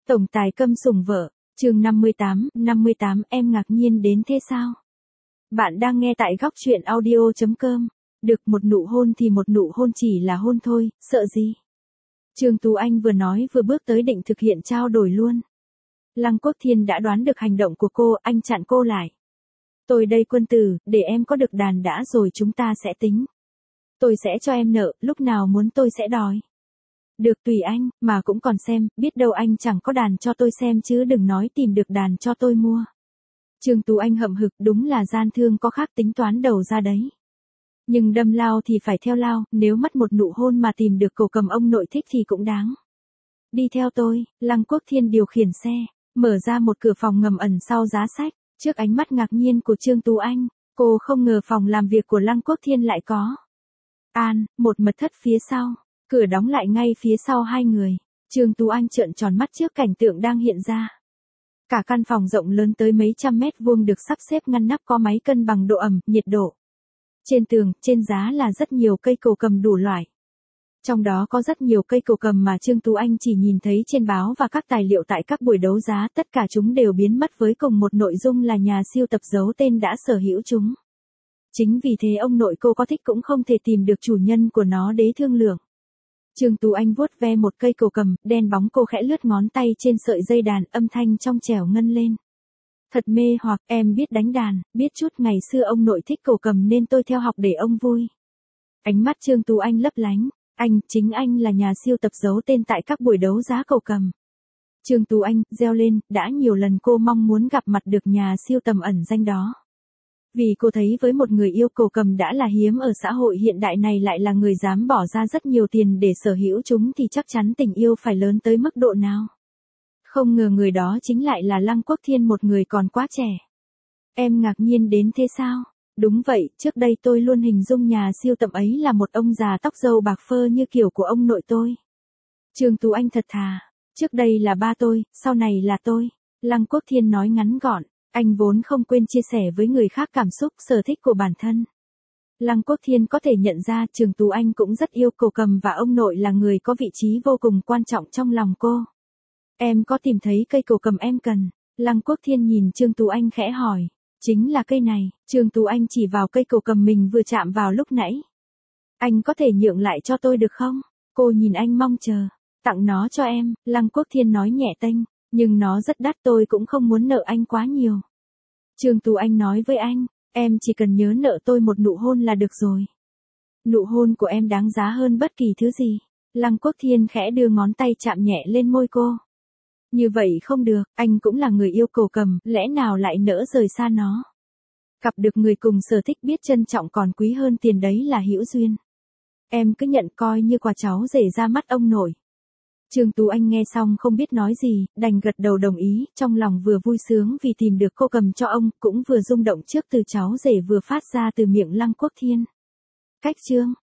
Tổng tài câm sủng vợ, chương 58, em ngạc nhiên đến thế sao? Bạn đang nghe tại góc truyện audio.com. Được một nụ hôn thì một nụ hôn chỉ là hôn thôi, sợ gì? Trương Tú Anh vừa nói vừa bước tới định thực hiện trao đổi luôn. Lăng Quốc Thiên đã đoán được hành động của cô, anh chặn cô lại. Tôi đây quân tử, để em có được đàn đã rồi chúng ta sẽ tính. Tôi sẽ cho em nợ, lúc nào muốn tôi sẽ đòi. Được tùy anh, mà cũng còn xem, biết đâu anh chẳng có đàn cho tôi xem chứ đừng nói tìm được đàn cho tôi mua. Trương Tú Anh hậm hực, đúng là gian thương có khác tính toán đầu ra đấy. Nhưng đâm lao thì phải theo lao, nếu mất một nụ hôn mà tìm được cổ cầm ông nội thích thì cũng đáng. Đi theo tôi, Lăng Quốc Thiên điều khiển xe, mở ra một cửa phòng ngầm ẩn sau giá sách, trước ánh mắt ngạc nhiên của Trương Tú Anh, cô không ngờ phòng làm việc của Lăng Quốc Thiên lại có. Một mật thất phía sau. Cửa đóng lại ngay phía sau hai người. Trương Tú Anh trợn tròn mắt trước cảnh tượng đang hiện ra. Cả căn phòng rộng lớn tới mấy trăm mét vuông được sắp xếp ngăn nắp có máy cân bằng độ ẩm, nhiệt độ. Trên tường, trên giá là rất nhiều cây cổ cầm đủ loại. Trong đó có rất nhiều cây cổ cầm mà Trương Tú Anh chỉ nhìn thấy trên báo và các tài liệu tại các buổi đấu giá, tất cả chúng đều biến mất với cùng một nội dung là nhà siêu tập giấu tên đã sở hữu chúng. Chính vì thế ông nội cô có thích cũng không thể tìm được chủ nhân của nó để thương lượng. Trương Tú Anh vuốt ve một cây cổ cầm, đen bóng cô khẽ lướt ngón tay trên sợi dây đàn, âm thanh trong trẻo ngân lên. Thật mê hoặc, em biết đánh đàn, biết chút, ngày xưa ông nội thích cổ cầm nên tôi theo học để ông vui. Ánh mắt Trương Tú Anh lấp lánh, chính anh là nhà siêu tập giấu tên tại các buổi đấu giá cổ cầm. Trương Tú Anh reo lên, đã nhiều lần cô mong muốn gặp mặt được nhà siêu tầm ẩn danh đó. Vì cô thấy với một người yêu cổ cầm đã là hiếm ở xã hội hiện đại này lại là người dám bỏ ra rất nhiều tiền để sở hữu chúng thì chắc chắn tình yêu phải lớn tới mức độ nào. Không ngờ người đó chính lại là Lăng Quốc Thiên, một người còn quá trẻ. Em ngạc nhiên đến thế sao? Đúng vậy, trước đây tôi luôn hình dung nhà siêu tầm ấy là một ông già tóc râu bạc phơ như kiểu của ông nội tôi. Trương Tú Anh thật thà, trước đây là ba tôi, sau này là tôi. Lăng Quốc Thiên nói ngắn gọn. Anh vốn không quên chia sẻ với người khác cảm xúc, sở thích của bản thân. Lăng Quốc Thiên có thể nhận ra Trương Tú Anh cũng rất yêu cổ cầm và ông nội là người có vị trí vô cùng quan trọng trong lòng cô. Em có tìm thấy cây cổ cầm em cần? Lăng Quốc Thiên nhìn Trương Tú Anh khẽ hỏi. Chính là cây này, Trương Tú Anh chỉ vào cây cổ cầm mình vừa chạm vào lúc nãy. Anh có thể nhượng lại cho tôi được không? Cô nhìn anh mong chờ. Tặng nó cho em, Lăng Quốc Thiên nói nhẹ tênh. Nhưng nó rất đắt, tôi cũng không muốn nợ anh quá nhiều. Trương Tú Anh nói với anh, em chỉ cần nhớ nợ tôi một nụ hôn là được rồi. Nụ hôn của em đáng giá hơn bất kỳ thứ gì. Lăng Quốc Thiên khẽ đưa ngón tay chạm nhẹ lên môi cô. Như vậy không được, anh cũng là người yêu cổ cầm, lẽ nào lại nỡ rời xa nó. Gặp được người cùng sở thích biết trân trọng còn quý hơn tiền, đấy là hữu duyên. Em cứ nhận coi như quà cháu rể ra mắt ông nội. Trương Tú Anh nghe xong không biết nói gì, đành gật đầu đồng ý, trong lòng vừa vui sướng vì tìm được cô cầm cho ông, cũng vừa rung động trước từ cháu rể vừa phát ra từ miệng Lăng Quốc Thiên. Cách chương